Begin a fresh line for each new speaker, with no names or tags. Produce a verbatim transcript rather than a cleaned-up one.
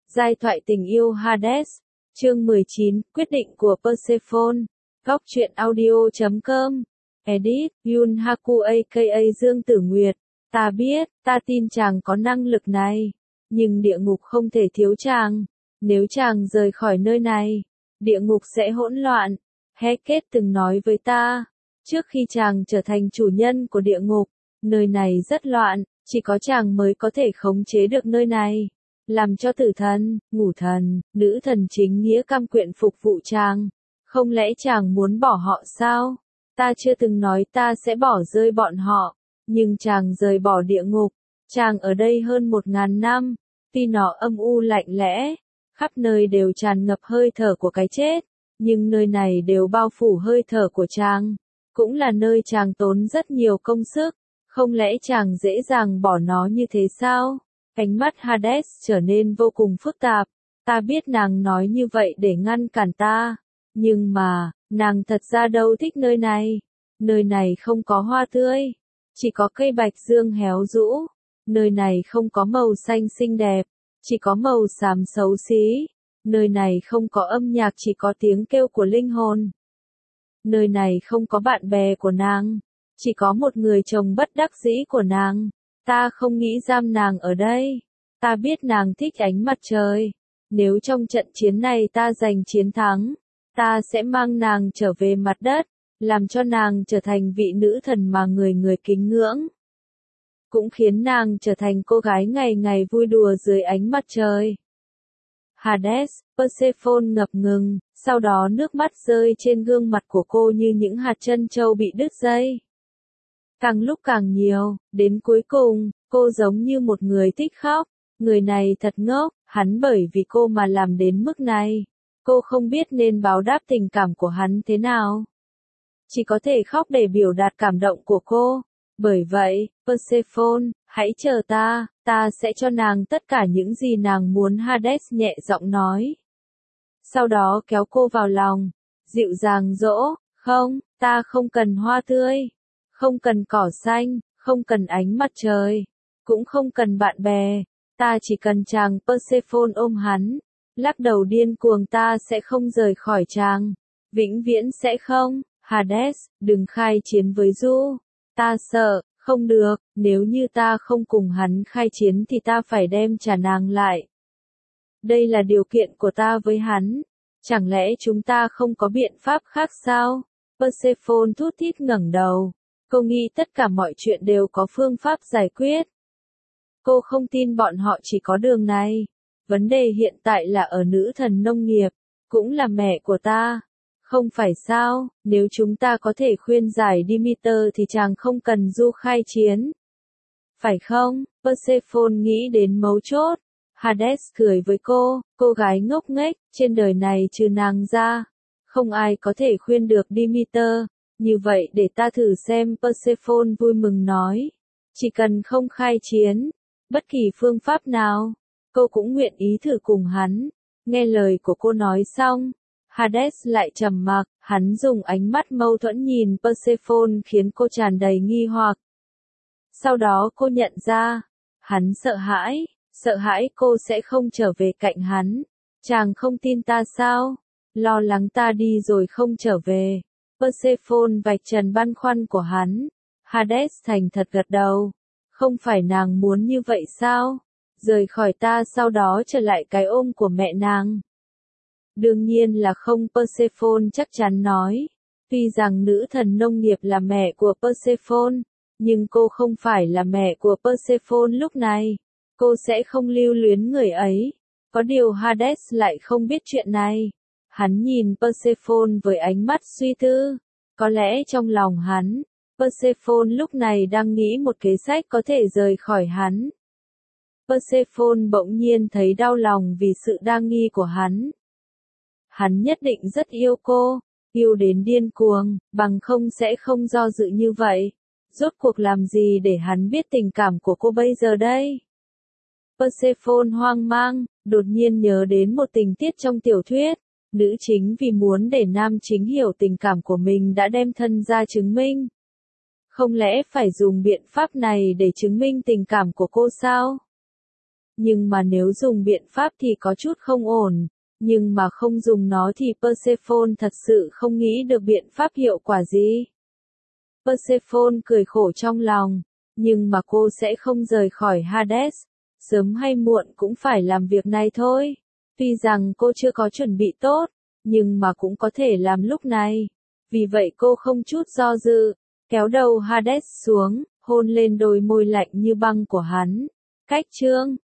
Giai thoại tình yêu Hades, chương mười chín, quyết định của Persephone. Góc truyện audio chấm com. Edit, Yun Haku aka Dương Tử Nguyệt. Ta biết, ta tin chàng có năng lực này. Nhưng địa ngục không thể thiếu chàng. Nếu chàng rời khỏi nơi này, địa ngục sẽ hỗn loạn. Heket từng nói với ta, trước khi chàng trở thành chủ nhân của địa ngục, nơi này rất loạn, chỉ có chàng mới có thể khống chế được nơi này. Làm cho tử thần, ngủ thần, nữ thần chính nghĩa cam quyện phục vụ chàng. Không lẽ chàng muốn bỏ họ sao? Ta chưa từng nói ta sẽ bỏ rơi bọn họ, nhưng chàng rời bỏ địa ngục. Chàng ở đây hơn một ngàn năm, tuy nó âm u lạnh lẽ, khắp nơi đều tràn ngập hơi thở của cái chết, nhưng nơi này đều bao phủ hơi thở của chàng. Cũng là nơi chàng tốn rất nhiều công sức, không lẽ chàng dễ dàng bỏ nó như thế sao? Ánh mắt Hades trở nên vô cùng phức tạp. Ta biết nàng nói như vậy để ngăn cản ta. Nhưng mà, nàng thật ra đâu thích nơi này. Nơi này không có hoa tươi. Chỉ có cây bạch dương héo rũ. Nơi này không có màu xanh xinh đẹp. Chỉ có màu xám xấu xí. Nơi này không có âm nhạc, chỉ có tiếng kêu của linh hồn. Nơi này không có bạn bè của nàng. Chỉ có một người chồng bất đắc dĩ của nàng. Ta không nghĩ giam nàng ở đây. Ta biết nàng thích ánh mặt trời. Nếu trong trận chiến này ta giành chiến thắng, ta sẽ mang nàng trở về mặt đất, làm cho nàng trở thành vị nữ thần mà người người kính ngưỡng. Cũng khiến nàng trở thành cô gái ngày ngày vui đùa dưới ánh mặt trời. Hades, Persephone ngập ngừng, sau đó nước mắt rơi trên gương mặt của cô như những hạt trân châu bị đứt dây. Càng lúc càng nhiều, đến cuối cùng, cô giống như một người thích khóc. Người này thật ngốc, hắn bởi vì cô mà làm đến mức này. Cô không biết nên báo đáp tình cảm của hắn thế nào. Chỉ có thể khóc để biểu đạt cảm động của cô. Bởi vậy, Persephone, hãy chờ ta, ta sẽ cho nàng tất cả những gì nàng muốn, Hades nhẹ giọng nói. Sau đó kéo cô vào lòng, dịu dàng dỗ, không, ta không cần hoa tươi. Không cần cỏ xanh, không cần ánh mặt trời, cũng không cần bạn bè, ta chỉ cần chàng. Persephone ôm hắn, lắc đầu điên cuồng, ta sẽ không rời khỏi chàng, vĩnh viễn sẽ không. Hades, đừng khai chiến với Du, ta sợ, không được, nếu như ta không cùng hắn khai chiến thì ta phải đem trả nàng lại. Đây là điều kiện của ta với hắn, chẳng lẽ chúng ta không có biện pháp khác sao? Persephone thút thít ngẩng đầu. Cô nghĩ tất cả mọi chuyện đều có phương pháp giải quyết. Cô không tin bọn họ chỉ có đường này. Vấn đề hiện tại là ở nữ thần nông nghiệp, cũng là mẹ của ta. Không phải sao, nếu chúng ta có thể khuyên giải Demeter thì chàng không cần Du khai chiến. Phải không? Persephone nghĩ đến mấu chốt. Hades cười với cô, cô gái ngốc nghếch, trên đời này trừ nàng ra, không ai có thể khuyên được Demeter. Như vậy để ta thử xem, Persephone vui mừng nói. Chỉ cần không khai chiến, bất kỳ phương pháp nào, cô cũng nguyện ý thử cùng hắn. Nghe lời của cô nói xong, Hades lại trầm mặc, hắn dùng ánh mắt mâu thuẫn nhìn Persephone khiến cô tràn đầy nghi hoặc. Sau đó cô nhận ra, hắn sợ hãi, sợ hãi cô sẽ không trở về cạnh hắn. Chàng không tin ta sao? Lo lắng ta đi rồi không trở về. Persephone vạch trần băn khoăn của hắn. Hades thành thật gật đầu. Không phải nàng muốn như vậy sao? Rời khỏi ta sau đó trở lại cái ôm của mẹ nàng. Đương nhiên là không, Persephone chắc chắn nói. Tuy rằng nữ thần nông nghiệp là mẹ của Persephone, nhưng cô không phải là mẹ của Persephone lúc này. Cô sẽ không lưu luyến người ấy. Có điều Hades lại không biết chuyện này. Hắn nhìn Persephone với ánh mắt suy tư. Có lẽ trong lòng hắn, Persephone lúc này đang nghĩ một kế sách có thể rời khỏi hắn. Persephone bỗng nhiên thấy đau lòng vì sự đa nghi của hắn. Hắn nhất định rất yêu cô, yêu đến điên cuồng, bằng không sẽ không do dự như vậy. Rốt cuộc làm gì để hắn biết tình cảm của cô bây giờ đây? Persephone hoang mang, đột nhiên nhớ đến một tình tiết trong tiểu thuyết. Nữ chính vì muốn để nam chính hiểu tình cảm của mình đã đem thân ra chứng minh. Không lẽ phải dùng biện pháp này để chứng minh tình cảm của cô sao? Nhưng mà nếu dùng biện pháp thì có chút không ổn, nhưng mà không dùng nó thì Persephone thật sự không nghĩ được biện pháp hiệu quả gì. Persephone cười khổ trong lòng, nhưng mà cô sẽ không rời khỏi Hades, sớm hay muộn cũng phải làm việc này thôi. Tuy rằng cô chưa có chuẩn bị tốt, nhưng mà cũng có thể làm lúc này. Vì vậy cô không chút do dự, kéo đầu Hades xuống, hôn lên đôi môi lạnh như băng của hắn. Cách chương